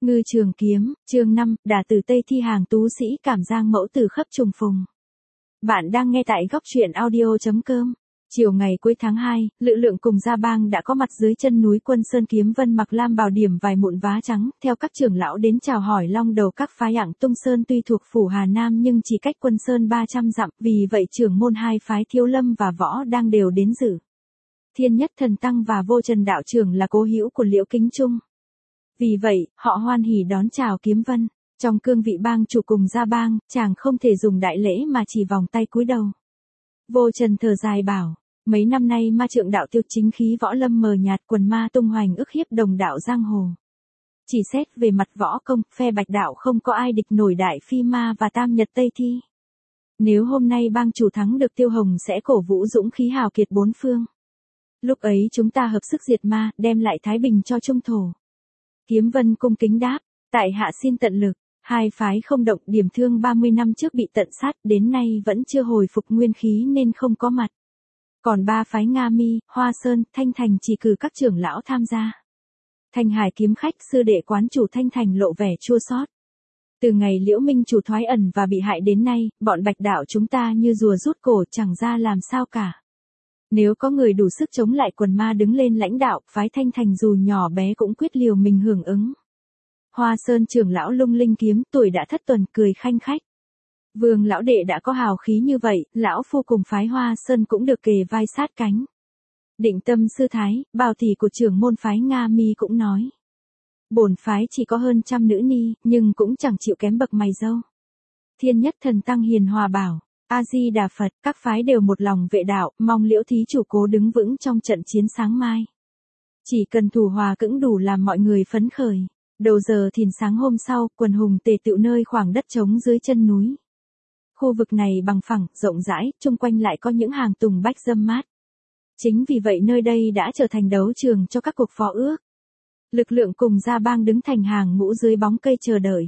Ngư Trường Kiếm, chương 5, đả tử Tây Thi hàng tú sĩ cảm giang mẫu tử khắp trùng phùng. Bạn đang nghe tại góc truyện audio.com. Chiều ngày cuối tháng 2, Lự Lượng cùng Gia Bang đã có mặt dưới chân núi Quân Sơn Kiếm Vân mặc lam bào điểm vài mụn vá trắng, theo các trưởng lão đến chào hỏi long đầu các phái Ạng Tung Sơn tuy thuộc phủ Hà Nam nhưng chỉ cách Quân Sơn 300 dặm, vì vậy trưởng môn hai phái Thiếu Lâm và Võ đang đều đến dự. Thiên Nhất Thần Tăng và Vô Trần đạo trưởng là cố hữu của Liễu Kính Trung. Vì vậy, họ hoan hỉ đón chào Kiếm Vân. Trong cương vị bang chủ cùng Gia Bang, chàng không thể dùng đại lễ mà chỉ vòng tay cúi đầu. Vô Trần thở dài bảo, mấy năm nay ma trượng đạo tiêu chính khí võ lâm mờ nhạt, quần ma tung hoành ức hiếp đồng đạo giang hồ. Chỉ xét về mặt võ công, phe Bạch đạo không có ai địch nổi Đại Phi Ma và Tam Nhật Tây Thi. Nếu hôm nay bang chủ thắng được Tiêu Hồng sẽ cổ vũ dũng khí hào kiệt bốn phương. Lúc ấy chúng ta hợp sức diệt ma, đem lại thái bình cho trung thổ. Kiếm Vân cung kính đáp, tại hạ xin tận lực. Hai phái không động, điểm thương 30 năm trước bị tận sát, đến nay vẫn chưa hồi phục nguyên khí nên không có mặt. Còn ba phái Nga Mi, Hoa Sơn, Thanh Thành chỉ cử các trưởng lão tham gia. Thanh Hải kiếm khách sư đệ quán chủ Thanh Thành lộ vẻ chua xót. Từ ngày Liễu Minh chủ thoái ẩn và bị hại đến nay, bọn Bạch đạo chúng ta như rùa rút cổ chẳng ra làm sao cả. Nếu có người đủ sức chống lại quần ma đứng lên lãnh đạo, phái Thanh Thành dù nhỏ bé cũng quyết liều mình hưởng ứng. Hoa Sơn trưởng lão Lung Linh kiếm tuổi đã thất tuần cười khanh khách. Vương lão đệ đã có hào khí như vậy, lão phu cùng phái Hoa Sơn cũng được kề vai sát cánh. Định Tâm sư thái, bào tỷ của trưởng môn phái Nga Mi cũng nói. Bổn phái chỉ có hơn 100 nữ ni, nhưng cũng chẳng chịu kém bậc mày râu. Thiên Nhất Thần Tăng hiền hòa bảo. A-di-đà Phật, các phái đều một lòng vệ đạo, mong Liễu thí chủ cố đứng vững trong trận chiến sáng mai. Chỉ cần thủ hòa cưỡng đủ làm mọi người phấn khởi. Đầu giờ thìn sáng hôm sau, quần hùng tề tựu nơi khoảng đất trống dưới chân núi. Khu vực này bằng phẳng, rộng rãi, chung quanh lại có những hàng tùng bách râm mát. Chính vì vậy nơi đây đã trở thành đấu trường cho các cuộc phó ước. Lực lượng cùng Gia Bang đứng thành hàng ngũ dưới bóng cây chờ đợi.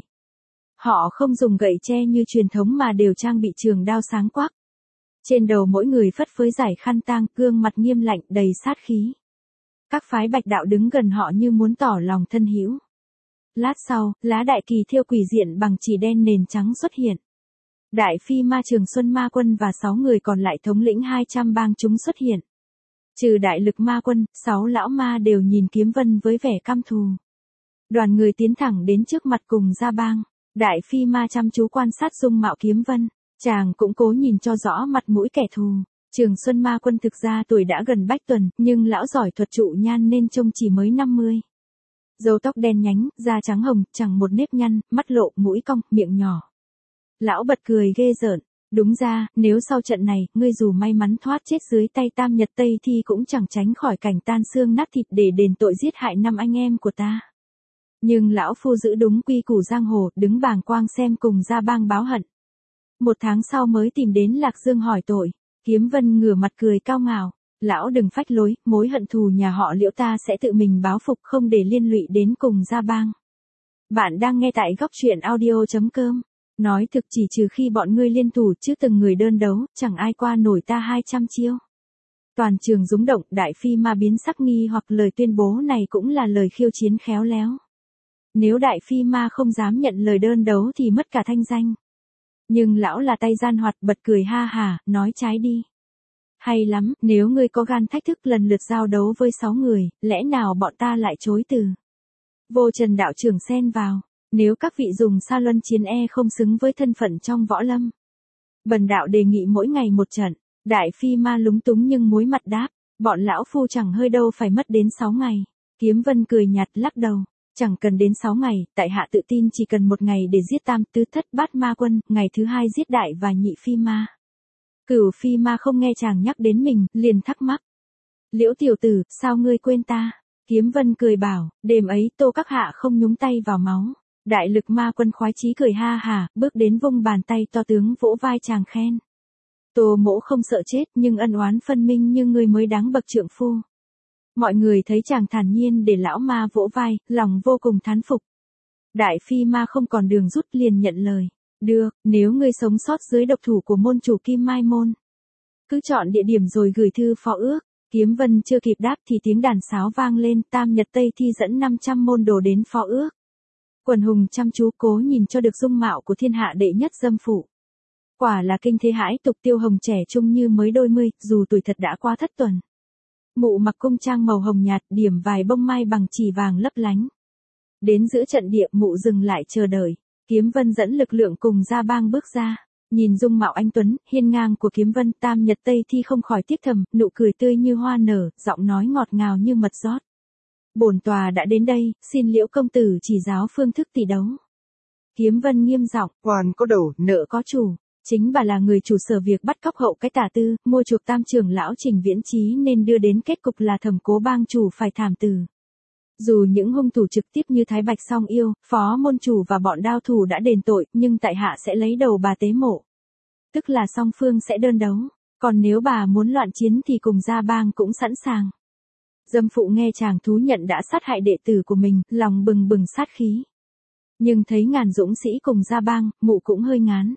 Họ không dùng gậy tre như truyền thống mà đều trang bị trường đao sáng quắc. Trên đầu mỗi người phất phới giải khăn tang, gương mặt nghiêm lạnh đầy sát khí. Các phái Bạch đạo đứng gần họ như muốn tỏ lòng thân hữu. Lát sau, lá đại kỳ thêu quỷ diện bằng chỉ đen nền trắng xuất hiện. Đại Phi Ma Trường Xuân Ma Quân và 6 người còn lại thống lĩnh 200 bang chúng xuất hiện. Trừ Đại Lực Ma Quân, 6 lão ma đều nhìn Kiếm Vân với vẻ căm thù. Đoàn người tiến thẳng đến trước mặt cùng Gia Bang. Đại Phi Ma chăm chú quan sát dung mạo Kiếm Vân, chàng cũng cố nhìn cho rõ mặt mũi kẻ thù. Trường Xuân Ma Quân thực ra tuổi đã gần bách tuần, nhưng lão giỏi thuật trụ nhan nên trông chỉ mới 50. Râu tóc đen nhánh, da trắng hồng, chẳng một nếp nhăn, mắt lộ, mũi cong, miệng nhỏ. Lão bật cười ghê rợn. Đúng ra, nếu sau trận này, ngươi dù may mắn thoát chết dưới tay Tam Nhật Tây Thi cũng chẳng tránh khỏi cảnh tan xương nát thịt để đền tội giết hại 5 anh em của ta. Nhưng lão phu giữ đúng quy củ giang hồ, đứng bàng quang xem cùng Gia Bang báo hận. 1 tháng sau mới tìm đến Lạc Dương hỏi tội. Kiếm Vân ngửa mặt cười cao ngạo. Lão đừng phách lối, mối hận thù nhà họ Liễu ta sẽ tự mình báo phục không để liên lụy đến cùng Gia Bang. Bạn đang nghe tại góc truyện audio.com. Nói thực chỉ trừ khi bọn ngươi liên thủ chứ từng người đơn đấu, chẳng ai qua nổi ta 200 chiêu. Toàn trường rúng động, Đại Phi Ma biến sắc nghi hoặc lời tuyên bố này cũng là lời khiêu chiến khéo léo. Nếu Đại Phi Ma không dám nhận lời đơn đấu thì mất cả thanh danh. Nhưng lão là tay gian hoạt bật cười ha hả, nói trái đi. Hay lắm, nếu ngươi có gan thách thức lần lượt giao đấu với 6 người, lẽ nào bọn ta lại chối từ. Vô Trần đạo trưởng xen vào, nếu các vị dùng sa luân chiến không xứng với thân phận trong võ lâm. Bần đạo đề nghị mỗi ngày một trận. Đại Phi Ma lúng túng nhưng muối mặt đáp, bọn lão phu chẳng hơi đâu phải mất đến 6 ngày. Kiếm Vân cười nhạt lắc đầu. Chẳng cần đến 6 ngày, tại hạ tự tin chỉ cần 1 ngày để giết Tam Tứ Thất Bát Ma Quân, ngày thứ 2 giết Đại và Nhị Phi Ma. Cửu Phi Ma không nghe chàng nhắc đến mình, liền thắc mắc. Liễu tiểu tử, sao ngươi quên ta? Kiếm Vân cười bảo, đêm ấy Tô các hạ không nhúng tay vào máu. Đại Lực Ma Quân khoái chí cười ha hả, bước đến vung bàn tay to tướng vỗ vai chàng khen. Tô mỗ không sợ chết nhưng ân oán phân minh như ngươi mới đáng bậc trượng phu. Mọi người thấy chàng thản nhiên để lão ma vỗ vai, lòng vô cùng thán phục. Đại Phi Ma không còn đường rút liền nhận lời. Được, nếu ngươi sống sót dưới độc thủ của môn chủ Kim Mai Môn. Cứ chọn địa điểm rồi gửi thư phó ước. Kiếm Vân chưa kịp đáp thì tiếng đàn sáo vang lên, Tam Nhật Tây Thi dẫn 500 môn đồ đến phó ước. Quần hùng chăm chú cố nhìn cho được dung mạo của thiên hạ đệ nhất dâm phụ. Quả là kinh thế hãi tục, Tiêu Hồng trẻ trung như mới đôi mươi, dù tuổi thật đã qua thất tuần. Mụ mặc cung trang màu hồng nhạt, điểm vài bông mai bằng chỉ vàng lấp lánh. Đến giữa trận địa, mụ dừng lại chờ đợi. Kiếm Vân dẫn lực lượng cùng Gia Bang bước ra. Nhìn dung mạo anh tuấn, hiên ngang của Kiếm Vân, Tam Nhật Tây Thi không khỏi tiếc thầm, nụ cười tươi như hoa nở, giọng nói ngọt ngào như mật rót. Bổn tòa đã đến đây, xin Liễu công tử chỉ giáo phương thức tỷ đấu. Kiếm Vân nghiêm giọng, Oan có đầu, nợ có chủ. Chính bà là người chủ sở việc bắt cóc hậu cái tả tư, mua chuộc Tam trưởng lão Trình Viễn Chí, nên đưa đến kết cục là Thẩm Cố bang chủ phải thảm tử. Dù những hung thủ trực tiếp như Thái Bạch Song Yêu, Phó môn chủ và bọn đao thủ đã đền tội, nhưng tại hạ sẽ lấy đầu bà tế mộ. Tức là song phương sẽ đơn đấu, còn nếu bà muốn loạn chiến thì cùng Gia Bang cũng sẵn sàng. Dâm phụ nghe chàng thú nhận đã sát hại đệ tử của mình, lòng bừng bừng sát khí. Nhưng thấy ngàn dũng sĩ cùng Gia Bang, mụ cũng hơi ngán.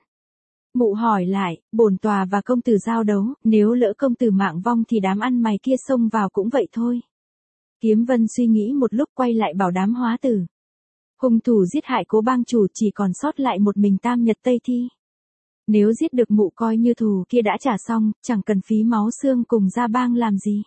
Mụ hỏi lại, bổn tòa và công tử giao đấu, nếu lỡ công tử mạng vong thì đám ăn mày kia xông vào cũng vậy thôi. Kiếm Vân suy nghĩ một lúc quay lại bảo đám hóa tử. Hung thủ giết hại Cố bang chủ chỉ còn sót lại một mình Tam Nhật Tây Thi. Nếu giết được mụ coi như thù kia đã trả xong, chẳng cần phí máu xương cùng Gia Bang làm gì.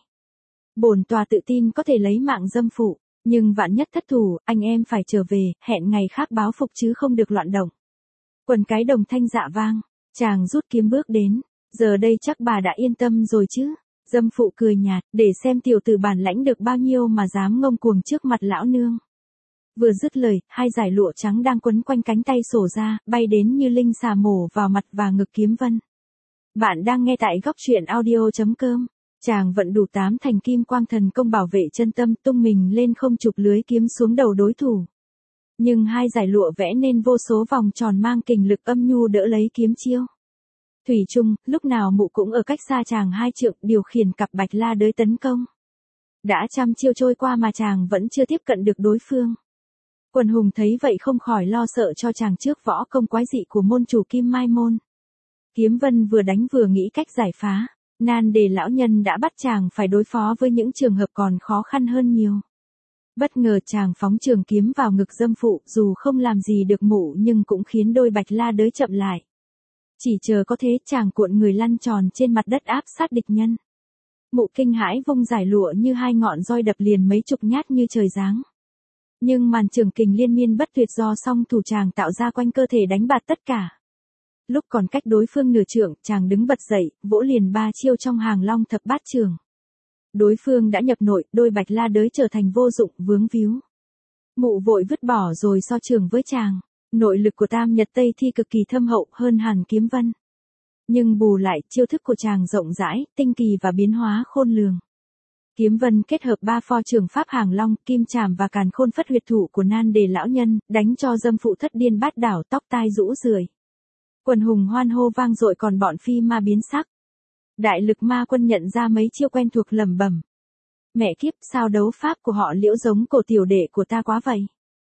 Bổn tòa tự tin có thể lấy mạng dâm phụ, nhưng vạn nhất thất thủ, anh em phải trở về, hẹn ngày khác báo phục chứ không được loạn động. Quần cái đồng thanh dạ vang, chàng rút kiếm bước đến, giờ đây chắc bà đã yên tâm rồi chứ. Dâm phụ cười nhạt, để xem tiểu tử bản lãnh được bao nhiêu mà dám ngông cuồng trước mặt lão nương. Vừa dứt lời, hai dải lụa trắng đang quấn quanh cánh tay sổ ra, bay đến như linh xà mổ vào mặt và ngực Kiếm Vân. Bạn đang nghe tại góc truyện audio.com. Chàng vận đủ 8 thành kim quang thần công bảo vệ chân tâm, tung mình lên không chụp lưới kiếm xuống đầu đối thủ. Nhưng hai dải lụa vẽ nên vô số vòng tròn mang kình lực âm nhu đỡ lấy kiếm chiêu. Thủy chung, lúc nào mụ cũng ở cách xa chàng 2 trượng, điều khiển cặp bạch la đới tấn công. Đã trăm chiêu trôi qua mà chàng vẫn chưa tiếp cận được đối phương. Quần hùng thấy vậy không khỏi lo sợ cho chàng trước võ công quái dị của môn chủ Kim Mai Môn. Kiếm Vân vừa đánh vừa nghĩ cách giải phá. Nan đề lão nhân đã bắt chàng phải đối phó với những trường hợp còn khó khăn hơn nhiều. Bất ngờ chàng phóng trường kiếm vào ngực dâm phụ, dù không làm gì được mụ nhưng cũng khiến đôi bạch la đới chậm lại. Chỉ chờ có thế chàng cuộn người lăn tròn trên mặt đất áp sát địch nhân. Mụ kinh hãi vung giải lụa như hai ngọn roi đập liền mấy chục nhát như trời giáng. Nhưng màn trường kình liên miên bất tuyệt do song thủ chàng tạo ra quanh cơ thể đánh bạt tất cả. Lúc còn cách đối phương nửa trượng, chàng đứng bật dậy, vỗ liền 3 chiêu trong hàng long thập bát trường. Đối phương đã nhập nội, đôi bạch la đới trở thành vô dụng, vướng víu. Mụ vội vứt bỏ rồi so trường với chàng. Nội lực của Tam Nhật Tây Thi cực kỳ thâm hậu hơn hẳn Kiếm Vân. Nhưng bù lại, chiêu thức của chàng rộng rãi, tinh kỳ và biến hóa khôn lường. Kiếm Vân kết hợp 3 pho trường pháp hàng long, kim chảm và càn khôn phất huyệt thủ của nan đề lão nhân, đánh cho dâm phụ thất điên bát đảo, tóc tai rũ rượi. Quần hùng hoan hô vang dội, còn bọn phi ma biến sắc. Đại lực ma quân nhận ra mấy chiêu quen thuộc lẩm bẩm. Mẹ kiếp, sao đấu pháp của họ Liễu giống cổ tiểu đệ của ta quá vậy.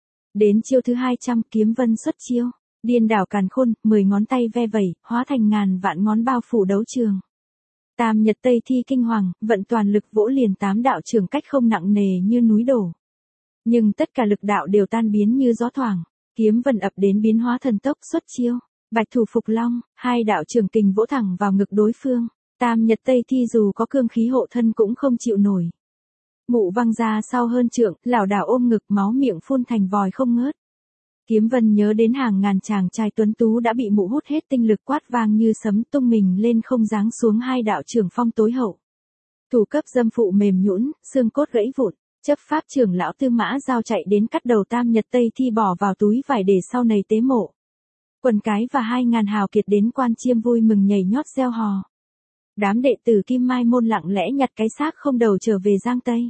Đến chiêu thứ 200, Kiếm Vân xuất chiêu. Điên đảo càn khôn, 10 ngón tay ve vẩy, hóa thành ngàn vạn ngón bao phủ đấu trường. Tam Nhật Tây Thi kinh hoàng, vận toàn lực vỗ liền 8 đạo trường cách không nặng nề như núi đổ. Nhưng tất cả lực đạo đều tan biến như gió thoảng. Kiếm Vân ập đến biến hóa thần tốc xuất chiêu. Bạch thủ phục long, 2 đạo trường kình vỗ thẳng vào ngực đối phương. Tam Nhật Tây Thi dù có cương khí hộ thân cũng không chịu nổi. Mụ văng ra sau hơn trượng, lảo đảo ôm ngực, máu miệng phun thành vòi không ngớt. Kiếm Vân nhớ đến hàng ngàn chàng trai tuấn tú đã bị mụ hút hết tinh lực, quát vang như sấm, tung mình lên không giáng xuống 2 đạo trường phong tối hậu. Thủ cấp dâm phụ mềm nhũn, xương cốt gãy vụn. Chấp pháp trưởng lão Tư Mã Giao chạy đến cắt đầu Tam Nhật Tây Thi bỏ vào túi vải để sau này tế mộ. Quần cái và 2.000 hào kiệt đến quan chiêm vui mừng nhảy nhót reo hò. Đám đệ tử Kim Mai Môn lặng lẽ nhặt cái xác không đầu trở về Giang Tây.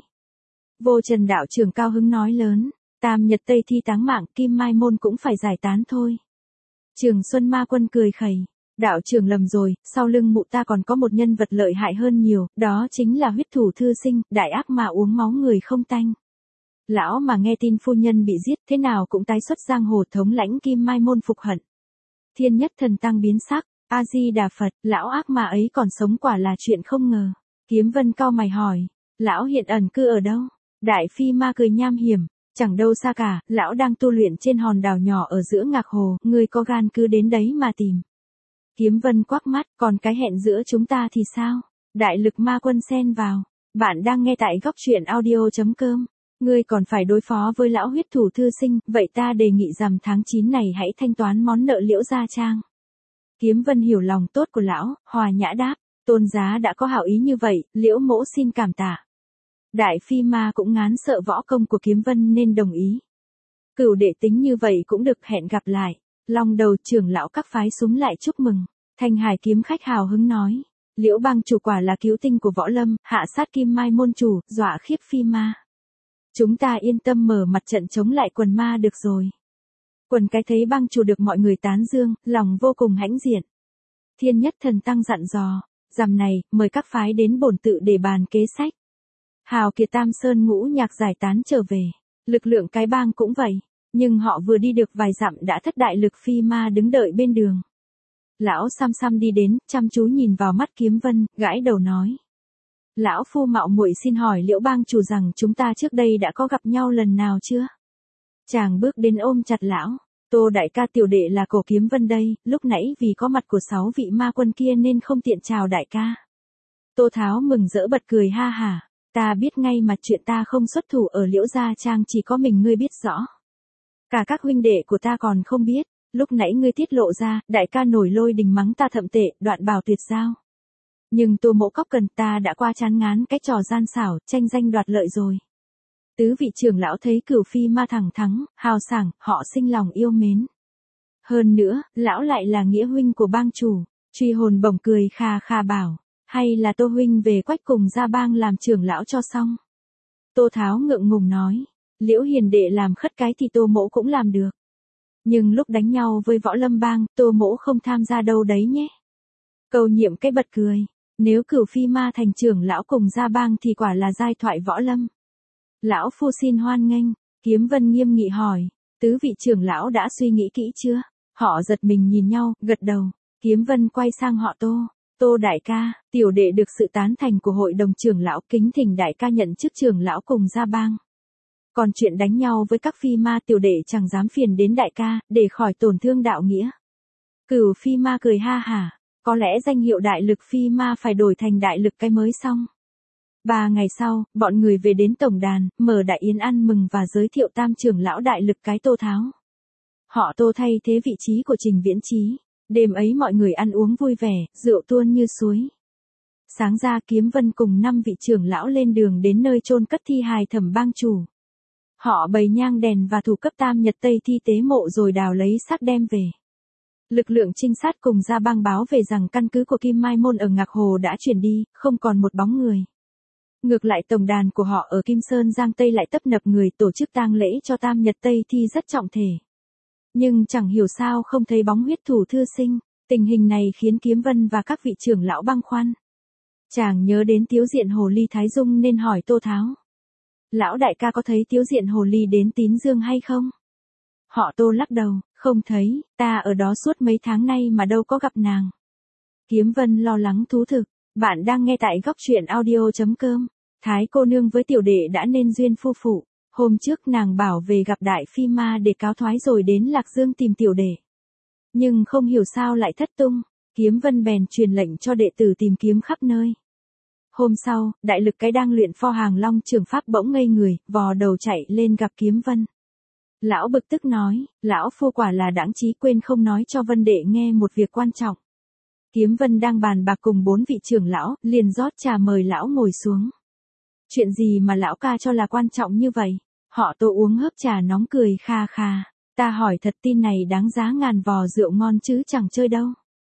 Vô Trần đạo trưởng cao hứng nói lớn, Tam Nhật Tây Thi táng mạng, Kim Mai Môn cũng phải giải tán thôi. Trường Xuân Ma Quân cười khẩy, đạo trưởng lầm rồi, sau lưng mụ ta còn có một nhân vật lợi hại hơn nhiều, đó chính là huyết thủ thư sinh, đại ác mà uống máu người không tanh. Lão mà nghe tin phu nhân bị giết, thế nào cũng tái xuất giang hồ, thống lãnh Kim Mai Môn phục hận. Thiên Nhất Thần Tăng biến sắc, A Di Đà Phật, lão ác mà ấy còn sống quả là chuyện không ngờ. Kiếm Vân cau mày hỏi, lão hiện ẩn cư ở đâu? Đại phi ma cười nham hiểm, Chẳng đâu xa cả, lão đang tu luyện trên hòn đảo nhỏ ở giữa ngạc hồ, ngươi có gan cứ đến đấy mà tìm. Kiếm Vân quắc mắt, còn cái hẹn giữa chúng ta thì sao? Đại lực ma quân xen vào. Bạn đang nghe tại góc truyện audio.com. Ngươi còn phải đối phó với lão huyết thủ thư sinh, vậy ta đề nghị rằng tháng 9 này hãy thanh toán món nợ Liễu Gia Trang. Kiếm Vân hiểu lòng tốt của lão, hòa nhã đáp, tôn giá đã có hảo ý như vậy, Liễu mỗ xin cảm tạ. Đại phi ma cũng ngán sợ võ công của Kiếm Vân nên đồng ý. Cửu đệ tính như vậy cũng được, hẹn gặp lại. Long đầu trưởng lão các phái súng lại chúc mừng. Thanh Hải kiếm khách hào hứng nói. Liễu bang chủ quả là cứu tinh của võ lâm, hạ sát Kim Mai môn chủ, dọa khiếp phi ma. Chúng ta yên tâm mở mặt trận chống lại quần ma được rồi. Quần cái thấy bang chủ được mọi người tán dương, lòng vô cùng hãnh diện. Thiên Nhất Thần Tăng dặn dò, rằm này, mời các phái đến bổn tự để bàn kế sách. Hào kiệt Tam Sơn Ngũ Nhạc giải tán trở về. Lực lượng cái bang cũng vậy. Nhưng họ vừa đi được vài dặm đã thất đại lực phi ma đứng đợi bên đường. Lão xăm xăm đi đến, chăm chú nhìn vào mắt Kiếm Vân, gãi đầu nói. Lão phu mạo muội xin hỏi Liễu bang chủ rằng chúng ta trước đây đã có gặp nhau lần nào chưa? Chàng bước đến ôm chặt lão. Tô đại ca tiểu đệ là Cổ Kiếm Vân đây, lúc nãy vì có mặt của 6 vị ma quân kia nên không tiện chào đại ca. Tô Tháo mừng rỡ bật cười ha hả. Ta biết ngay mà chuyện ta không xuất thủ ở Liễu Gia Trang chỉ có mình ngươi biết rõ. Cả các huynh đệ của ta còn không biết, lúc nãy ngươi tiết lộ ra, đại ca nổi lôi đình mắng ta thậm tệ, đoạn bảo tuyệt giao. Nhưng Tô mỗ cóc cần ta đã qua chán ngán cái trò gian xảo, tranh danh đoạt lợi rồi. Tứ vị trưởng lão thấy Cửu phi ma thẳng thắng, hào sảng, họ sinh lòng yêu mến. Hơn nữa, lão lại là nghĩa huynh của bang chủ, Truy Hồn bỗng cười kha kha bảo, hay là Tô huynh về Quách cùng Gia Bang làm trưởng lão cho xong. Tô Tháo ngượng ngùng nói. Liễu hiền đệ làm khất cái thì Tô mỗ cũng làm được. Nhưng lúc đánh nhau với võ lâm bang, Tô mỗ không tham gia đâu đấy nhé. Cầu nhiệm cái bật cười. Nếu Cửu phi ma thành trưởng lão cùng Gia Bang thì quả là giai thoại võ lâm. Lão phu xin hoan nghênh. Kiếm Vân nghiêm nghị hỏi. Tứ vị trưởng lão đã suy nghĩ kỹ chưa? Họ giật mình nhìn nhau, gật đầu. Kiếm Vân quay sang họ Tô. Tô đại ca, tiểu đệ được sự tán thành của hội đồng trưởng lão, kính thỉnh đại ca nhận chức trưởng lão cùng Gia Bang. Còn chuyện đánh nhau với các phi ma tiểu đệ chẳng dám phiền đến đại ca, để khỏi tổn thương đạo nghĩa. Cửu phi ma cười ha hả, có lẽ danh hiệu đại lực phi ma phải đổi thành đại lực cái mới xong. 3 ngày sau, bọn người về đến tổng đàn, mở đại yến ăn mừng và giới thiệu tam trưởng lão đại lực cái Tô Tháo. Họ Tô thay thế vị trí của Trình Viễn Chí. Đêm ấy mọi người ăn uống vui vẻ, rượu tuôn như suối. Sáng ra Kiếm Vân cùng 5 vị trưởng lão lên đường đến nơi chôn cất thi hài Thẩm bang chủ. Họ bày nhang đèn và thủ cấp tam nhật tây thi tế mộ rồi đào lấy xác đem về. Lực lượng trinh sát cùng Gia Bang báo về rằng căn cứ của Kim Mai Môn ở Ngạc Hồ đã chuyển đi, không còn một bóng người. Ngược lại tổng đàn của họ ở Kim Sơn Giang Tây lại tấp nập người tổ chức tang lễ cho tam nhật tây thi rất trọng thể. Nhưng chẳng hiểu sao không thấy bóng huyết thủ thư sinh, tình hình này khiến Kiếm Vân và các vị trưởng lão băn khoăn. Chàng nhớ đến Tiếu Diện Hồ Ly Thái Dung nên hỏi Tô Tháo. Lão đại ca có thấy Tiếu Diện Hồ Ly đến Tín Dương hay không? Họ Tô lắc đầu, không thấy, ta ở đó suốt mấy tháng nay mà đâu có gặp nàng. Kiếm Vân lo lắng thú thực, bạn đang nghe tại góc truyện audio.com. Thái cô nương với tiểu đệ đã nên duyên phu phụ. Hôm trước nàng bảo về gặp đại phi ma để cáo thoái rồi đến Lạc Dương tìm tiểu đệ. Nhưng không hiểu sao lại thất tung, Kiếm Vân bèn truyền lệnh cho đệ tử tìm kiếm khắp nơi. Hôm sau, đại lực cái đang luyện pho hàng long trường pháp bỗng ngây người, vò đầu chạy lên gặp Kiếm Vân. Lão bực tức nói, lão phu quả là đãng trí quên không nói cho Vân đệ nghe một việc quan trọng. Kiếm Vân đang bàn bạc cùng 4 vị trưởng lão, liền rót trà mời lão ngồi xuống. Chuyện gì mà lão ca cho là quan trọng như vậy? Họ Tô uống hớp trà nóng cười kha kha. Ta hỏi thật, tin này đáng giá ngàn vò rượu ngon chứ chẳng chơi đâu.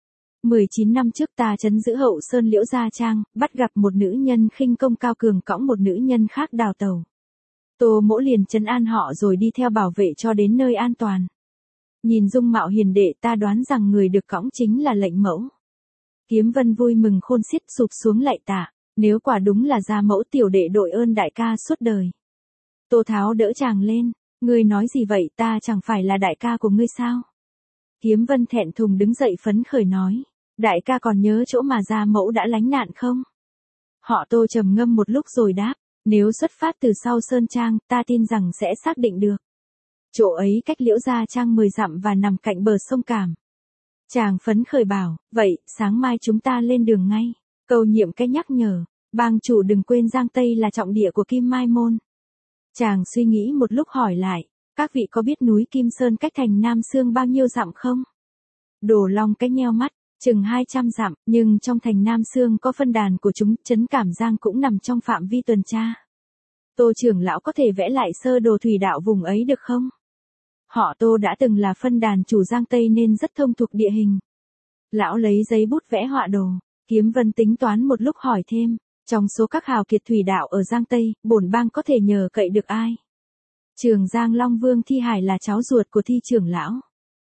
19 năm trước ta trấn giữ Hậu Sơn Liễu Gia Trang, bắt gặp một nữ nhân khinh công cao cường cõng một nữ nhân khác đào tẩu. Tô mỗ liền trấn an họ rồi đi theo bảo vệ cho đến nơi an toàn. Nhìn dung mạo hiền đệ ta đoán rằng người được cõng chính là lệnh mẫu. Kiếm Vân vui mừng khôn xiết sụp xuống lạy tạ. Nếu quả đúng là gia mẫu tiểu đệ đội ơn đại ca suốt đời. Tô Tháo đỡ chàng lên. Ngươi nói gì vậy, ta chẳng phải là đại ca của ngươi sao? Kiếm Vân thẹn thùng đứng dậy phấn khởi nói. Đại ca còn nhớ chỗ mà gia mẫu đã lánh nạn không? Họ Tô trầm ngâm một lúc rồi đáp. Nếu xuất phát từ sau Sơn Trang, ta tin rằng sẽ xác định được. Chỗ ấy cách Liễu Gia Trang 10 dặm và nằm cạnh bờ sông Cảm. Chàng phấn khởi bảo, vậy, sáng mai chúng ta lên đường ngay. Cầu nhiệm cái nhắc nhở, bang chủ đừng quên Giang Tây là trọng địa của Kim Mai Môn. Chàng suy nghĩ một lúc hỏi lại, các vị có biết núi Kim Sơn cách thành Nam Sương bao nhiêu dặm không? Đồ Long cái nheo mắt, chừng 200 dặm, nhưng trong thành Nam Sương có phân đàn của chúng, trấn Cảm Giang cũng nằm trong phạm vi tuần tra. Tô trưởng lão có thể vẽ lại sơ đồ thủy đạo vùng ấy được không? Họ Tô đã từng là phân đàn chủ Giang Tây nên rất thông thuộc địa hình. Lão lấy giấy bút vẽ họa đồ, Kiếm Vân tính toán một lúc hỏi thêm, trong số các hào kiệt thủy đạo ở Giang Tây, bổn bang có thể nhờ cậy được ai? Trường Giang Long Vương Thi Hải là cháu ruột của Thi trưởng lão.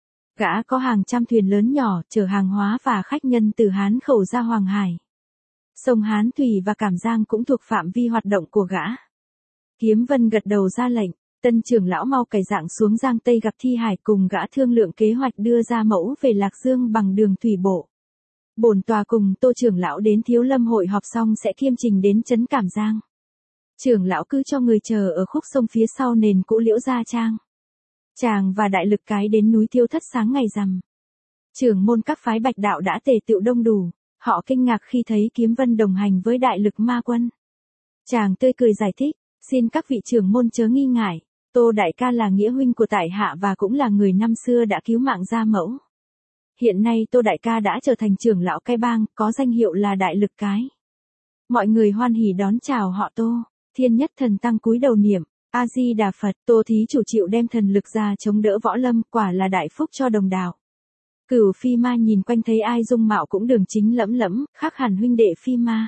Gã có hàng trăm thuyền lớn nhỏ chở hàng hóa và khách nhân từ Hán Khẩu ra Hoàng Hải. Sông Hán Thủy và Cảm Giang cũng thuộc phạm vi hoạt động của gã. Kiếm Vân gật đầu ra lệnh, Tân trưởng lão mau cải dạng xuống Giang Tây gặp Thi Hải cùng gã thương lượng kế hoạch đưa ra mẫu về Lạc Dương bằng đường thủy bộ. Bổn tòa cùng Tô trưởng lão đến Thiếu Lâm hội họp xong sẽ kiêm trình đến trấn Cảm Giang. Trưởng lão cứ cho người chờ ở khúc sông phía sau nền cũ Liễu Gia Trang. Chàng và đại lực cái đến núi Thiêu Thất sáng ngày rằm. Trưởng môn các phái Bạch đạo đã tề tựu đông đủ, họ kinh ngạc khi thấy Kiếm Vân đồng hành với đại lực ma quân. Chàng tươi cười giải thích, xin các vị trưởng môn chớ nghi ngại, Tô đại ca là nghĩa huynh của tại hạ và cũng là người năm xưa đã cứu mạng gia mẫu. Hiện nay Tô đại ca đã trở thành trưởng lão cái bang, có danh hiệu là đại lực cái. Mọi người hoan hỉ đón chào họ Tô. Thiên Nhất Thần Tăng cúi đầu niệm, A Di Đà Phật. Tô thí chủ chịu đem thần lực ra chống đỡ võ lâm, quả là đại phúc cho đồng đạo. Cửu Phi Ma nhìn quanh thấy ai dung mạo cũng đường chính lẫm lẫm, khác hẳn huynh đệ Phi Ma.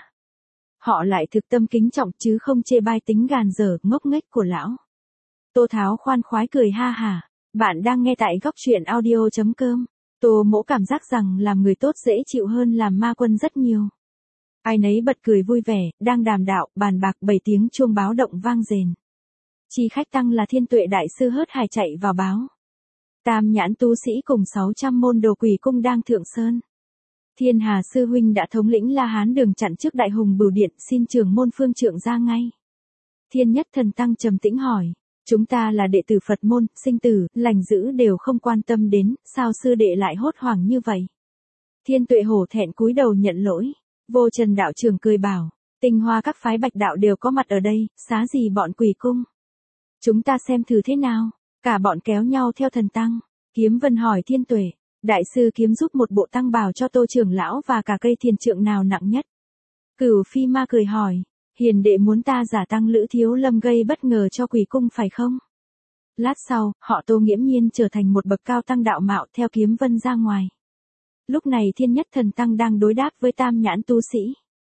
Họ lại thực tâm kính trọng chứ không chê bai tính gàn dở, ngốc nghếch của lão. Tô Tháo khoan khoái cười ha hả. Bạn đang nghe tại góc truyện audio.com. Tô Mỗ cảm giác rằng làm người tốt dễ chịu hơn làm ma quân rất nhiều. Ai nấy bật cười vui vẻ, đang đàm đạo, bàn bạc 7 tiếng chuông báo động vang rền. Chi khách tăng là Thiên Tuệ đại sư hớt hải chạy vào báo. Tam nhãn tu sĩ cùng 600 môn đồ quỷ cung đang thượng sơn. Thiên Hà sư huynh đã thống lĩnh La Hán đường chặn trước Đại Hùng Bửu Điện, xin trưởng môn phương trượng ra ngay. Thiên Nhất Thần Tăng trầm tĩnh hỏi, chúng ta là đệ tử Phật môn, sinh tử, lành dữ đều không quan tâm đến, sao sư đệ lại hốt hoảng như vậy? Thiên Tuệ hổ thẹn cúi đầu nhận lỗi. Vô Trần đạo trưởng cười bảo, tinh hoa các phái Bạch đạo đều có mặt ở đây, xá gì bọn quỷ cung. Chúng ta xem thử thế nào, cả bọn kéo nhau theo thần tăng. Kiếm Vân hỏi Thiên Tuệ, đại sư kiếm giúp một bộ tăng bào cho Tô trưởng lão và cả cây thiền trượng nào nặng nhất? Cửu Phi Ma cười hỏi, hiền đệ muốn ta giả tăng Lữ Thiếu Lâm gây bất ngờ cho quỷ cung phải không? Lát sau, họ Tô nghiễm nhiên trở thành một bậc cao tăng đạo mạo theo Kiếm Vân ra ngoài. Lúc này Thiên Nhất Thần Tăng đang đối đáp với tam nhãn tu sĩ.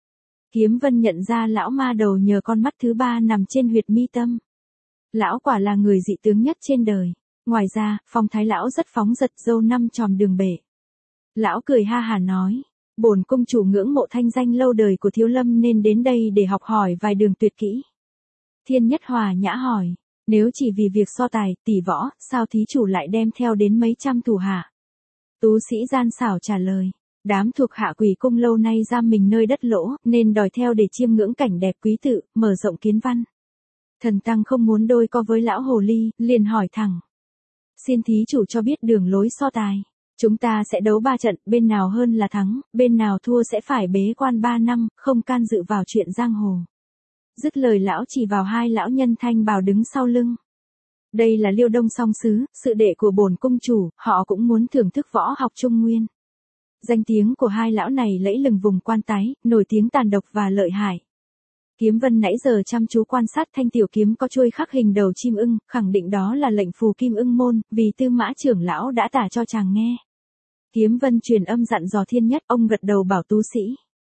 Kiếm Vân nhận ra lão ma đầu nhờ con mắt thứ ba nằm trên huyệt mi tâm. Lão quả là người dị tướng nhất trên đời. Ngoài ra, phong thái lão rất phóng dật, râu năm tròn đường bể. Lão cười ha hà nói, bổn cung chủ ngưỡng mộ thanh danh lâu đời của Thiếu Lâm nên đến đây để học hỏi vài đường tuyệt kỹ. Thiên Nhất Hòa nhã hỏi, nếu chỉ vì việc so tài, tỷ võ, sao thí chủ lại đem theo đến mấy trăm thủ hạ? Tú sĩ gian xảo trả lời, đám thuộc hạ quỷ cung lâu nay giam mình nơi đất lỗ, nên đòi theo để chiêm ngưỡng cảnh đẹp quý tự, mở rộng kiến văn. Thần Tăng không muốn đôi co với lão hồ ly, liền hỏi thẳng. Xin thí chủ cho biết đường lối so tài. Chúng ta sẽ đấu 3 trận, bên nào hơn là thắng, bên nào thua sẽ phải bế quan 3 năm, không can dự vào chuyện giang hồ. Dứt lời lão chỉ vào hai lão nhân thanh bào đứng sau lưng. Đây là Liêu Đông Song Sứ, sự đệ của bổn cung chủ, họ cũng muốn thưởng thức võ học Trung Nguyên. Danh tiếng của hai lão này lẫy lừng vùng Quan Tái, nổi tiếng tàn độc và lợi hại. Kiếm Vân nãy giờ chăm chú quan sát thanh tiểu kiếm có chuôi khắc hình đầu chim ưng, khẳng định đó là lệnh phù Kim Ưng môn, vì Tư Mã trưởng lão đã tả cho chàng nghe. Kiếm Vân truyền âm dặn dò Thiên Nhất, ông gật đầu bảo tú sĩ.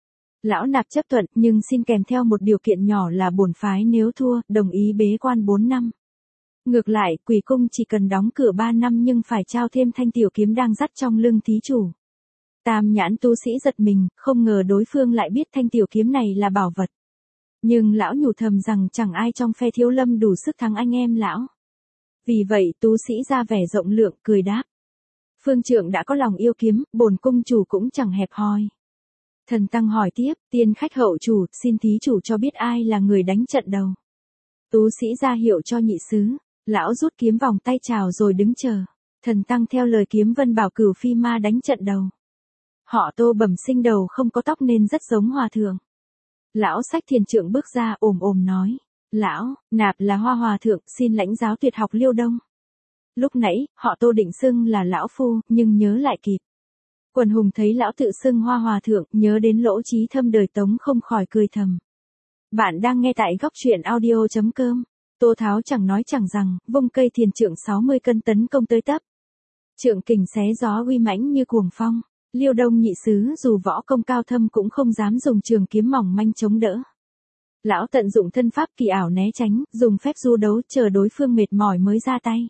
Lão nạp chấp thuận, nhưng xin kèm theo một điều kiện nhỏ là bổn phái nếu thua, đồng ý bế quan 4 năm. Ngược lại, quỷ cung chỉ cần đóng cửa 3 năm nhưng phải trao thêm thanh tiểu kiếm đang dắt trong lưng thí chủ. Tam nhãn tu sĩ giật mình, không ngờ đối phương lại biết thanh tiểu kiếm này là bảo vật. Nhưng lão nhủ thầm rằng chẳng ai trong phe Thiếu Lâm đủ sức thắng anh em lão. Vì vậy tu sĩ ra vẻ rộng lượng, cười đáp. Phương trượng đã có lòng yêu kiếm, bổn cung chủ cũng chẳng hẹp hòi. Thần tăng hỏi tiếp, tiên khách hậu chủ, xin thí chủ cho biết ai là người đánh trận đầu. Tú sĩ ra hiệu cho nhị sứ, lão rút kiếm vòng tay chào rồi đứng chờ. Thần tăng theo lời Kiếm Vân bảo Cửu Phi Ma đánh trận đầu. Họ Tô bẩm sinh đầu không có tóc nên rất giống hòa thượng. Lão xách thiền trượng bước ra ồm ồm nói, lão, nạp là Hoa hòa thượng, xin lãnh giáo tuyệt học Liêu Đông. Lúc nãy, họ Tô định xưng là lão phu, nhưng nhớ lại kịp. Quần hùng thấy lão tự xưng Hoa hòa thượng, nhớ đến lỗ trí thâm đời Tống không khỏi cười thầm. Bạn đang nghe tại góc truyện audio.com. Tô Tháo chẳng nói chẳng rằng, vung cây thiền trượng 60 cân tấn công tới tấp. Trượng kình xé gió uy mãnh như cuồng phong. Liêu Đông nhị sứ dù võ công cao thâm cũng không dám dùng trường kiếm mỏng manh chống đỡ. Lão tận dụng thân pháp kỳ ảo né tránh, dùng phép du đấu chờ đối phương mệt mỏi mới ra tay.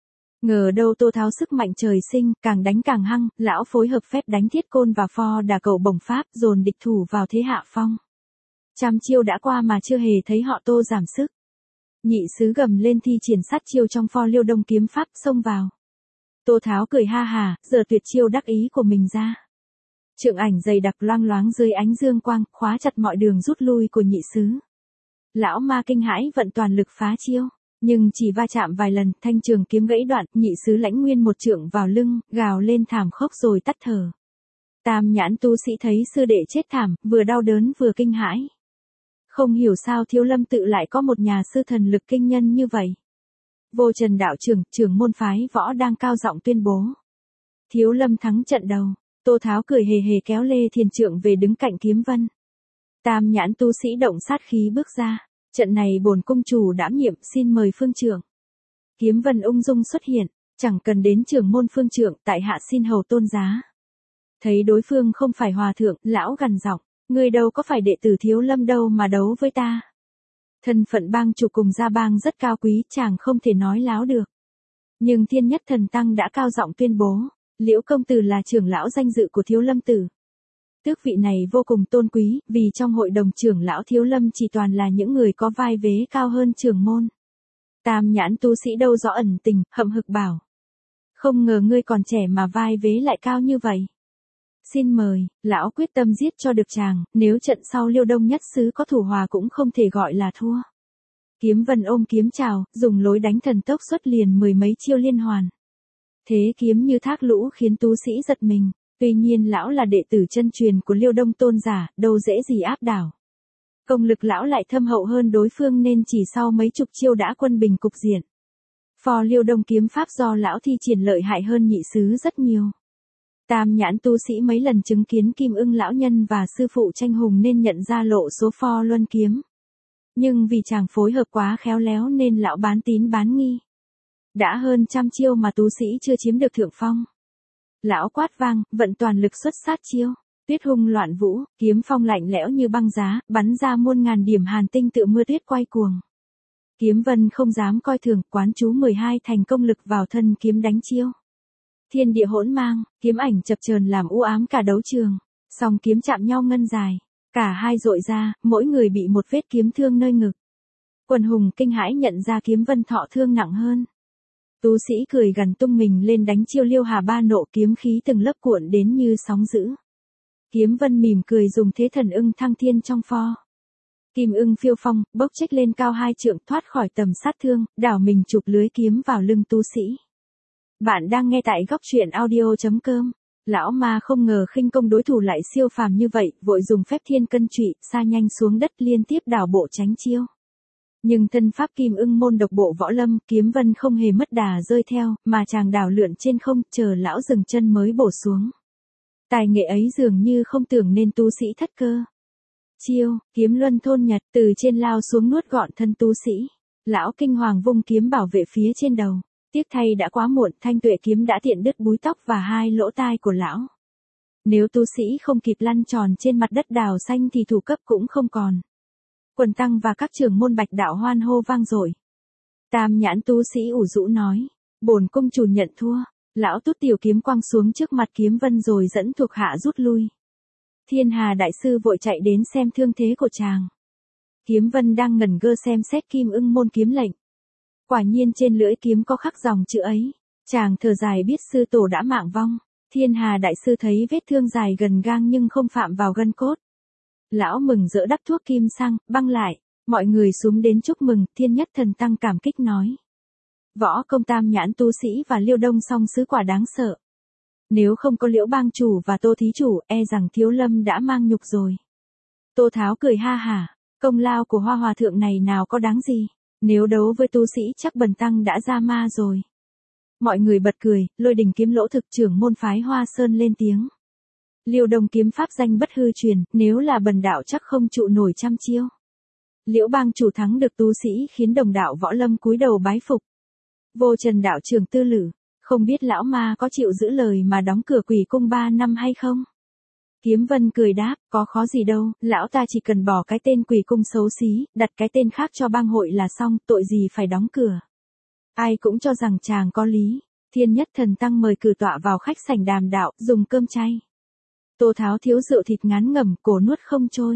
Ngờ đâu Tô Tháo sức mạnh trời sinh, càng đánh càng hăng, lão phối hợp phép đánh thiết côn và pho đà cầu bổng pháp dồn địch thủ vào thế hạ phong. Trăm chiêu đã qua mà chưa hề thấy họ Tô giảm sức. Nhị sứ gầm lên thi triển sát chiêu trong pho Liêu Đông kiếm pháp xông vào. Tô Tháo cười ha hà, giờ tuyệt chiêu đắc ý của mình ra. Trượng ảnh dày đặc loang loáng dưới ánh dương quang, khóa chặt mọi đường rút lui của nhị sứ. Lão ma kinh hãi vận toàn lực phá chiêu, nhưng chỉ va chạm vài lần, thanh trường kiếm gãy đoạn, nhị sứ lãnh nguyên một trượng vào lưng, gào lên thảm khốc rồi tắt thở. Tam nhãn tu sĩ thấy sư đệ chết thảm, vừa đau đớn vừa kinh hãi. Không hiểu sao Thiếu Lâm tự lại có một nhà sư thần lực kinh nhân như vậy. Vô Trần đạo trưởng, trưởng môn phái võ đang cao giọng tuyên bố. Thiếu Lâm thắng trận đầu. Tô Tháo cười hề hề kéo Lê Thiền Trượng về đứng cạnh Kiếm Vân. Tam nhãn tu sĩ động sát khí bước ra. Trận này bổn cung chủ đảm nhiệm, xin mời phương trưởng. Kiếm Vân ung dung xuất hiện, chẳng cần đến trưởng môn phương trưởng, tại hạ xin hầu tôn giá. Thấy đối phương không phải hòa thượng, lão gằn giọng, người đâu có phải đệ tử Thiếu Lâm đâu mà đấu với ta. Thân phận bang chủ cùng gia bang rất cao quý, chàng không thể nói láo được. Nhưng Thiên Nhất Thần Tăng đã cao giọng tuyên bố, Liễu công tử là trưởng lão danh dự của Thiếu Lâm tử. Tước vị này vô cùng tôn quý, vì trong hội đồng trưởng lão Thiếu Lâm chỉ toàn là những người có vai vế cao hơn trưởng môn. Tam nhãn tu sĩ đâu rõ ẩn tình, hậm hực bảo. Không ngờ ngươi còn trẻ mà vai vế lại cao như vậy. Xin mời, lão quyết tâm giết cho được chàng, nếu trận sau Liêu Đông nhất sứ có thủ hòa cũng không thể gọi là thua. Kiếm Vân ôm kiếm chào, dùng lối đánh thần tốc xuất liền mười mấy chiêu liên hoàn. Thế kiếm như thác lũ khiến tu sĩ giật mình, tuy nhiên lão là đệ tử chân truyền của Liêu Đông tôn giả, đâu dễ gì áp đảo. Công lực lão lại thâm hậu hơn đối phương nên chỉ sau mấy chục chiêu đã quân bình cục diện. Phò Liêu Đông kiếm pháp do lão thi triển lợi hại hơn nhị sứ rất nhiều. Tam nhãn tu sĩ mấy lần chứng kiến Kim Ưng lão nhân và sư phụ tranh hùng nên nhận ra lộ số pho luân kiếm. Nhưng vì chàng phối hợp quá khéo léo nên lão bán tín bán nghi. Đã hơn trăm chiêu mà tu sĩ chưa chiếm được thượng phong. Lão quát vang, vận toàn lực xuất sát chiêu. Tuyết hung loạn vũ, kiếm phong lạnh lẽo như băng giá, bắn ra muôn ngàn điểm hàn tinh tựa mưa tuyết quay cuồng. Kiếm Vân không dám coi thường, quán chú 12 thành công lực vào thân kiếm đánh chiêu. Thiên địa hỗn mang, kiếm ảnh chập chờn làm u ám cả đấu trường, song kiếm chạm nhau ngân dài, cả hai dội ra, mỗi người bị một vết kiếm thương nơi ngực. Quần hùng kinh hãi nhận ra Kiếm Vân thọ thương nặng hơn. Tu sĩ cười gằn tung mình lên đánh chiêu Liêu Hà Ba nộ, kiếm khí từng lớp cuộn đến như sóng dữ. Kiếm Vân mỉm cười dùng thế thần ưng thăng thiên trong pho. Kim ưng phiêu phong, bốc trách lên cao 2 trượng thoát khỏi tầm sát thương, đảo mình chụp lưới kiếm vào lưng tu sĩ. Bạn đang nghe tại góc truyện audio.com. Lão ma không ngờ khinh công đối thủ lại siêu phàm như vậy, vội dùng phép thiên cân trụy, sa nhanh xuống đất liên tiếp đảo bộ tránh chiêu. Nhưng thân pháp Kim Ưng môn độc bộ võ lâm, Kiếm Vân không hề mất đà rơi theo, mà chàng đảo lượn trên không, chờ lão dừng chân mới bổ xuống. Tài nghệ ấy dường như không tưởng nên tu sĩ thất cơ. Chiêu, kiếm luân thôn nhật, từ trên lao xuống nuốt gọn thân tu sĩ. Lão kinh hoàng vung kiếm bảo vệ phía trên đầu. Tiếc thay đã quá muộn, thanh tuệ kiếm đã tiện đứt búi tóc và 2 lỗ tai của lão. Nếu tu sĩ không kịp lăn tròn trên mặt đất đào xanh thì thủ cấp cũng không còn. Quần tăng và các trưởng môn Bạch đạo hoan hô vang dội. Tam nhãn tu sĩ ủ rũ nói, bổn cung chủ nhận thua. Lão tút tiểu kiếm quăng xuống trước mặt Kiếm Vân rồi dẫn thuộc hạ rút lui. Thiên Hà đại sư vội chạy đến xem thương thế của chàng. Kiếm Vân đang ngẩn ngơ xem xét Kim Ưng môn kiếm lệnh. Quả nhiên trên lưỡi kiếm có khắc dòng chữ ấy. Chàng thở dài biết sư tổ đã mạng vong. Thiên Hà đại sư thấy vết thương dài gần gang nhưng không phạm vào gân cốt. Lão mừng rỡ đắp thuốc kim sang, băng lại, mọi người xúm đến chúc mừng, Thiên Nhất Thần Tăng cảm kích nói. Võ công tam nhãn tu sĩ và Liêu Đông song sứ quả đáng sợ. Nếu không có Liễu bang chủ và Tô thí chủ, e rằng Thiếu Lâm đã mang nhục rồi. Tô Tháo cười ha hả, công lao của Hoa hòa thượng này nào có đáng gì, nếu đấu với tu sĩ chắc Bần Tăng đã ra ma rồi. Mọi người bật cười, Lôi Đình kiếm lỗ thực trưởng môn phái Hoa Sơn lên tiếng. Liêu Đông kiếm pháp danh bất hư truyền, nếu là bần đạo chắc không trụ nổi trăm chiêu. Liễu bang chủ thắng được tu sĩ khiến đồng đạo võ lâm cúi đầu bái phục. Vô Trần đạo trưởng Tư Lử, không biết lão ma có chịu giữ lời mà đóng cửa Quỷ cung 3 năm hay không? Kiếm Vân cười đáp, có khó gì đâu, lão ta chỉ cần bỏ cái tên Quỷ cung xấu xí, đặt cái tên khác cho bang hội là xong, tội gì phải đóng cửa. Ai cũng cho rằng chàng có lý. Thiên Nhất Thần Tăng mời cử tọa vào khách sảnh đàm đạo, dùng cơm chay. Tô Tháo thiếu rượu thịt ngán ngẩm, cổ nuốt không trôi.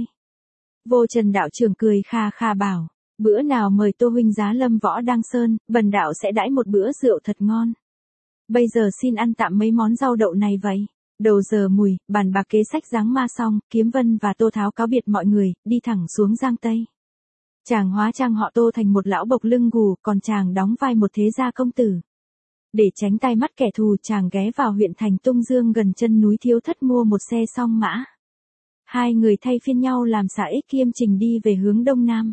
Vô Trần đạo trưởng cười kha kha bảo, bữa nào mời Tô huynh giá lâm võ Đăng Sơn, bần đạo sẽ đãi một bữa rượu thật ngon. Bây giờ xin ăn tạm mấy món rau đậu này vậy. Đầu giờ mùi, bàn bạc kế sách giáng ma xong, Kiếm Vân và Tô Tháo cáo biệt mọi người, đi thẳng xuống Giang Tây. Chàng hóa trang họ Tô thành một lão bộc lưng gù, còn chàng đóng vai một thế gia công tử. Để tránh tai mắt kẻ thù, chàng ghé vào huyện thành Tung Dương gần chân núi Thiếu Thất mua một xe song mã. Hai người thay phiên nhau làm xã ích kiêm trình đi về hướng đông nam.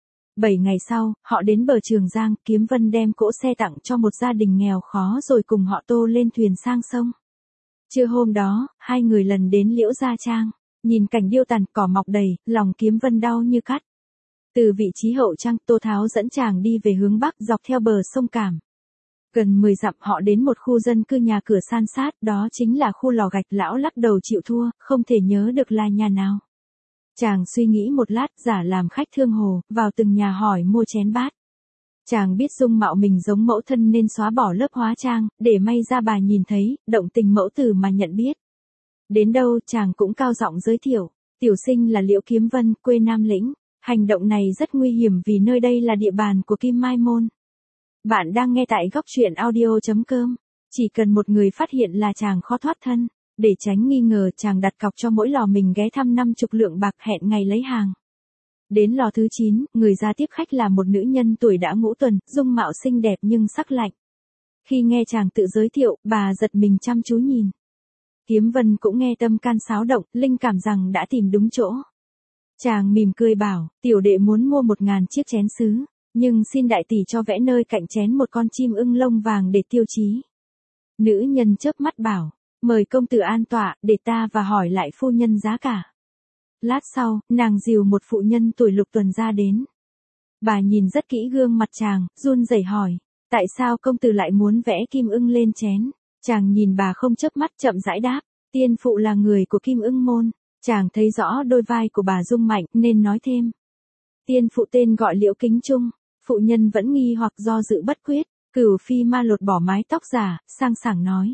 7 ngày sau, họ đến bờ Trường Giang, Kiếm Vân đem cỗ xe tặng cho một gia đình nghèo khó rồi cùng họ Tô lên thuyền sang sông. Trưa hôm đó, hai người lần đến Liễu Gia Trang, nhìn cảnh điêu tàn cỏ mọc đầy, lòng Kiếm Vân đau như cắt. Từ vị trí hậu trang, Tô Tháo dẫn chàng đi về hướng bắc dọc theo bờ sông Cảm. Gần 10 dặm họ đến một khu dân cư nhà cửa san sát, đó chính là khu lò gạch. Lão lắc đầu chịu thua, không thể nhớ được là nhà nào. Chàng suy nghĩ một lát, giả làm khách thương hồ, vào từng nhà hỏi mua chén bát. Chàng biết dung mạo mình giống mẫu thân nên xóa bỏ lớp hóa trang, để may ra bà nhìn thấy, động tình mẫu tử mà nhận biết. Đến đâu chàng cũng cao giọng giới thiệu, tiểu sinh là Liễu Kiếm Vân, quê Nam Lĩnh. Hành động này rất nguy hiểm vì nơi đây là địa bàn của Kim Mai Môn. Bạn đang nghe tại góc truyện audio.com. Chỉ cần một người phát hiện là chàng khó thoát thân. Để tránh nghi ngờ, chàng đặt cọc cho mỗi lò mình ghé thăm 50 lượng bạc, hẹn ngày lấy hàng. Đến lò thứ 9, người ra tiếp khách là một nữ nhân tuổi đã ngũ tuần, dung mạo xinh đẹp nhưng sắc lạnh. Khi nghe chàng tự giới thiệu, bà giật mình chăm chú nhìn. Kiếm Vân cũng nghe tâm can xáo động, linh cảm rằng đã tìm đúng chỗ. Chàng mỉm cười bảo, tiểu đệ muốn mua 1000 chiếc chén sứ, nhưng xin đại tỷ cho vẽ nơi cạnh chén một con chim ưng lông vàng để tiêu chí. Nữ nhân chớp mắt bảo, mời công tử an tọa, để ta và hỏi lại phu nhân giá cả. Lát sau, nàng dìu một phụ nhân tuổi lục tuần ra đến. Bà nhìn rất kỹ gương mặt chàng, run rẩy hỏi, tại sao công tử lại muốn vẽ kim ưng lên chén? Chàng nhìn bà không chớp mắt, chậm rãi đáp, tiên phụ là người của Kim Ưng môn. Chàng thấy rõ đôi vai của bà rung mạnh nên nói thêm. Tiên phụ tên gọi Liễu Kính Trung. Phụ nhân vẫn nghi hoặc do dự bất quyết. Cửu phi ma lột bỏ mái tóc giả, sang sảng nói.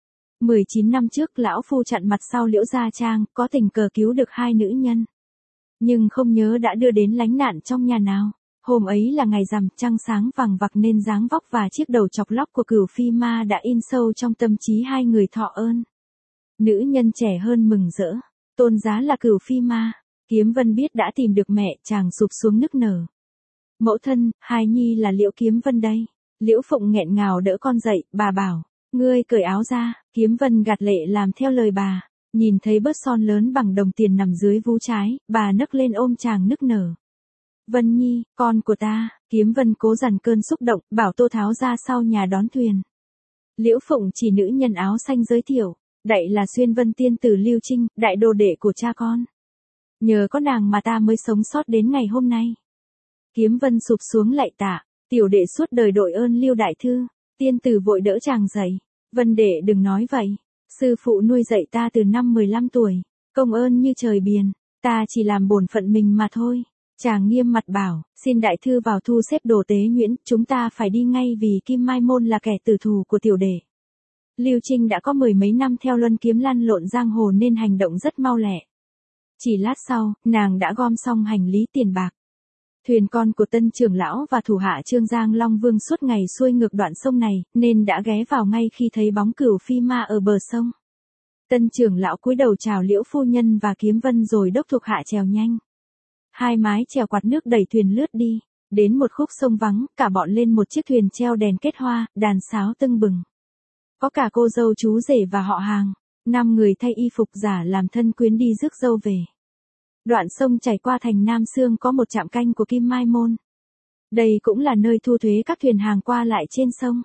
19 năm trước lão phu chặn mặt sau Liễu Gia Trang, có tình cờ cứu được 2 nữ nhân. Nhưng không nhớ đã đưa đến lánh nạn trong nhà nào. Hôm ấy là ngày rằm, trăng sáng vàng vặc nên dáng vóc và chiếc đầu chọc lóc của Cửu phi ma đã in sâu trong tâm trí 2 người thọ ơn. Nữ nhân trẻ hơn mừng rỡ. Tôn giá là Cửu phi ma. Kiếm Vân biết đã tìm được mẹ, chàng sụp xuống nức nở. Mẫu thân, hài nhi là Liễu Kiếm Vân đây. Liễu Phụng nghẹn ngào đỡ con dậy, bà bảo, ngươi cởi áo ra. Kiếm Vân gạt lệ làm theo lời bà. Nhìn thấy bớt son lớn bằng đồng tiền nằm dưới vú trái, bà nấc lên ôm chàng nức nở. Vân Nhi, con của ta. Kiếm Vân cố dằn cơn xúc động, bảo Tô Tháo ra sau nhà đón thuyền. Liễu Phụng chỉ nữ nhân áo xanh giới thiệu. Đậy là Xuyên Vân tiên tử Lưu Trinh, đại đồ đệ của cha con. Nhờ có nàng mà ta mới sống sót đến ngày hôm nay. Kiếm Vân sụp xuống lạy tạ, tiểu đệ suốt đời đội ơn Lưu đại thư. Tiên tử vội đỡ chàng dậy. Vân đệ đừng nói vậy. Sư phụ nuôi dạy ta từ năm 15 tuổi. Công ơn như trời biển. Ta chỉ làm bổn phận mình mà thôi. Chàng nghiêm mặt bảo, xin đại thư vào thu xếp đồ tế nhuyễn, chúng ta phải đi ngay vì Kim Mai Môn là kẻ tử thù của tiểu đệ. Lưu Trinh đã có 10 mấy năm theo luân kiếm lăn lộn giang hồ nên hành động rất mau lẹ. Chỉ lát sau, nàng đã gom xong hành lý tiền bạc. Thuyền con của Tân trưởng lão và thủ hạ Trương Giang Long Vương suốt ngày xuôi ngược đoạn sông này, nên đã ghé vào ngay khi thấy bóng Cửu phi ma ở bờ sông. Tân trưởng lão cúi đầu chào Liễu phu nhân và Kiếm Vân rồi đốc thuộc hạ chèo nhanh. Hai mái chèo quạt nước đẩy thuyền lướt đi, đến một khúc sông vắng, cả bọn lên một chiếc thuyền treo đèn kết hoa, đàn sáo tưng bừng. Có cả cô dâu chú rể và họ hàng, 5 người thay y phục giả làm thân quyến đi rước dâu về. Đoạn sông chảy qua thành Nam Xương có một trạm canh của Kim Mai Môn. Đây cũng là nơi thu thuế các thuyền hàng qua lại trên sông.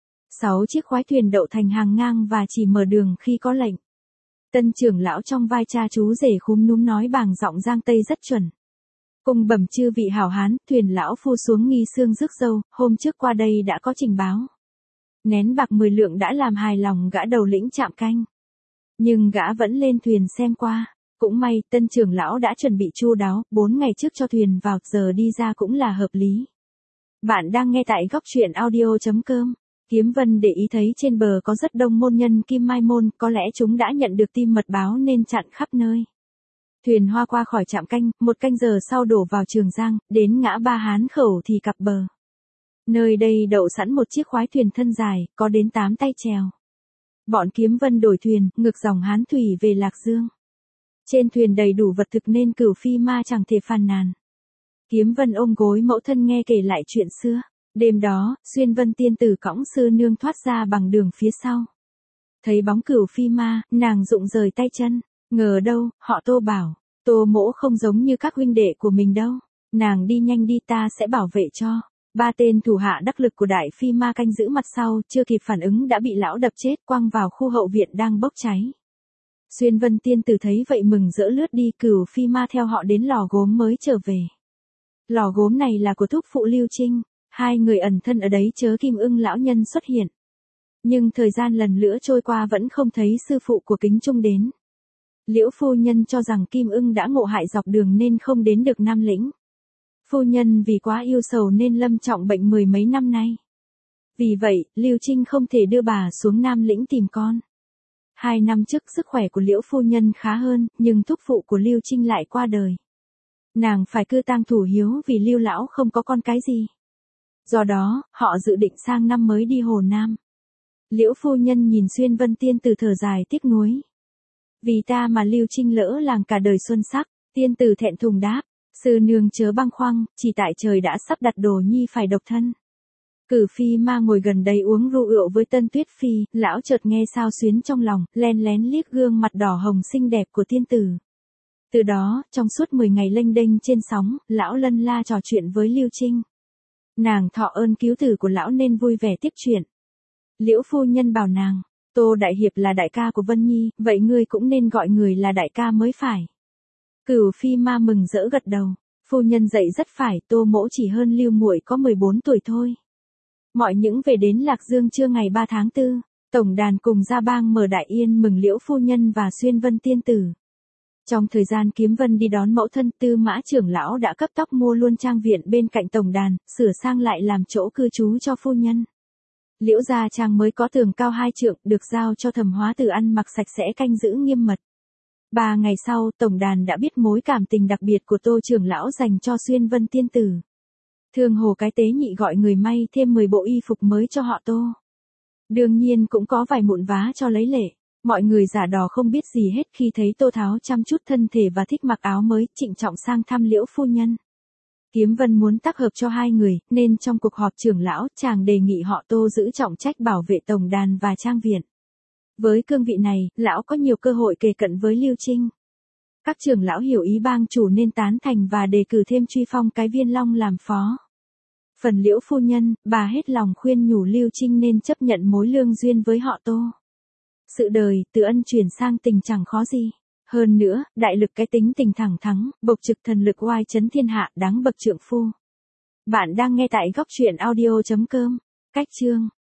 6 chiếc khoái thuyền đậu thành hàng ngang và chỉ mở đường khi có lệnh. Tân trưởng lão trong vai cha chú rể khúm núm nói bằng giọng Giang Tây rất chuẩn. Cùng bẩm chư vị hảo hán, thuyền lão phu xuống nghi sương rước dâu, hôm trước qua đây đã có trình báo. Nén bạc 10 lượng đã làm hài lòng gã đầu lĩnh trạm canh. Nhưng gã vẫn lên thuyền xem qua. Cũng may, tân trưởng lão đã chuẩn bị chu đáo, 4 ngày trước cho thuyền vào, giờ đi ra cũng là hợp lý. Bạn đang nghe tại góc truyện audio.com. Kiếm Vân để ý thấy trên bờ có rất đông môn nhân Kim Mai Môn, có lẽ chúng đã nhận được tin mật báo nên chặn khắp nơi. Thuyền hoa qua khỏi trạm canh, 1 canh giờ sau đổ vào Trường Giang, đến ngã Ba Hán Khẩu thì cặp bờ. Nơi đây đậu sẵn một chiếc khoái thuyền thân dài, có đến 8 tay chèo. Bọn Kiếm Vân đổi thuyền, ngược dòng Hán Thủy về Lạc Dương. Trên thuyền đầy đủ vật thực nên Cửu Phi Ma chẳng thể phàn nàn. Kiếm Vân ôm gối mẫu thân nghe kể lại chuyện xưa. Đêm đó, Xuyên Vân tiên tử cõng sư nương thoát ra bằng đường phía sau. Thấy bóng Cửu Phi Ma, nàng rụng rời tay chân. Ngờ đâu, họ Tô bảo, Tô mỗ không giống như các huynh đệ của mình đâu. Nàng đi nhanh đi, ta sẽ bảo vệ cho. 3 tên thủ hạ đắc lực của Đại Phi Ma canh giữ mặt sau, chưa kịp phản ứng đã bị lão đập chết, quăng vào khu hậu viện đang bốc cháy. Xuyên Vân tiên tử thấy vậy mừng rỡ lướt đi, Cửu Phi Ma theo họ đến lò gốm mới trở về. Lò gốm này là của thúc phụ Lưu Trinh, 2 người ẩn thân ở đấy chớ Kim Ưng lão nhân xuất hiện. Nhưng thời gian lần lữa trôi qua vẫn không thấy sư phụ của Kính Trung đến. Liễu phu nhân cho rằng Kim Ưng đã ngộ hại dọc đường nên không đến được Nam Lĩnh. Phu nhân vì quá yêu sầu nên lâm trọng bệnh 10 mấy năm nay. Vì vậy, Lưu Trinh không thể đưa bà xuống Nam Lĩnh tìm con. 2 năm trước sức khỏe của Liễu phu nhân khá hơn, nhưng thúc phụ của Lưu Trinh lại qua đời. Nàng phải cư tang thủ hiếu vì Lưu lão không có con cái gì. Do đó, họ dự định sang năm mới đi Hồ Nam. Liễu phu nhân nhìn Xuyên Vân tiên tử thở dài tiếc nuối. Vì ta mà Lưu Trinh lỡ làng cả đời xuân sắc, tiên tử thẹn thùng đáp, sư nương chớ băng khoăn, chỉ tại trời đã sắp đặt đồ nhi phải độc thân. Cửu Phi Ma ngồi gần đây uống rượu với Tân Tuyết Phi, lão chợt nghe sao xuyến trong lòng, len lén liếc gương mặt đỏ hồng xinh đẹp của tiên tử. Từ đó, trong suốt 10 ngày lênh đênh trên sóng, lão lân la trò chuyện với Lưu Trinh. Nàng thọ ơn cứu tử của lão nên vui vẻ tiếp chuyện. Liễu phu nhân bảo nàng, Tô Đại Hiệp là đại ca của Vân Nhi, vậy ngươi cũng nên gọi người là đại ca mới phải. Cửu Phi Ma mừng rỡ gật đầu, phu nhân dạy rất phải, Tô mỗ chỉ hơn Lưu muội có 14 tuổi thôi. Mọi những về đến Lạc Dương trưa ngày 3 tháng 4, tổng đàn cùng Gia Bang mở đại yên mừng Liễu phu nhân và Xuyên Vân tiên tử. Trong thời gian Kiếm Vân đi đón mẫu thân, Tư Mã trưởng lão đã cấp tốc mua luôn trang viện bên cạnh tổng đàn, sửa sang lại làm chỗ cư trú cho phu nhân. Liễu gia trang mới có tường cao 2 trượng, được giao cho Thẩm Hóa Tử ăn mặc sạch sẽ canh giữ nghiêm mật. 3 ngày sau, tổng đàn đã biết mối cảm tình đặc biệt của Tô trưởng lão dành cho Xuyên Vân tiên tử. Thương Hồ cái tế nhị gọi người may thêm 10 bộ y phục mới cho họ Tô. Đương nhiên cũng có vài mụn vá cho lấy lệ. Mọi người giả đò không biết gì hết khi thấy Tô Tháo chăm chút thân thể và thích mặc áo mới, trịnh trọng sang thăm Liễu phu nhân. Kiếm Vân muốn tác hợp cho 2 người, nên trong cuộc họp trưởng lão, chàng đề nghị họ Tô giữ trọng trách bảo vệ tổng đàn và trang viện. Với cương vị này, lão có nhiều cơ hội kề cận với Lưu Trinh. Các trưởng lão hiểu ý bang chủ nên tán thành và đề cử thêm Truy Phong cái Viên Long làm phó. Phần Liễu phu nhân, bà hết lòng khuyên nhủ Lưu Trinh nên chấp nhận mối lương duyên với họ Tô. Sự đời, từ ân chuyển sang tình chẳng khó gì. Hơn nữa, đại lực cái tính tình thẳng thắn, bộc trực thần lực oai chấn thiên hạ, đáng bậc trượng phu. Bạn đang nghe tại góc truyện audio.com. Cách chương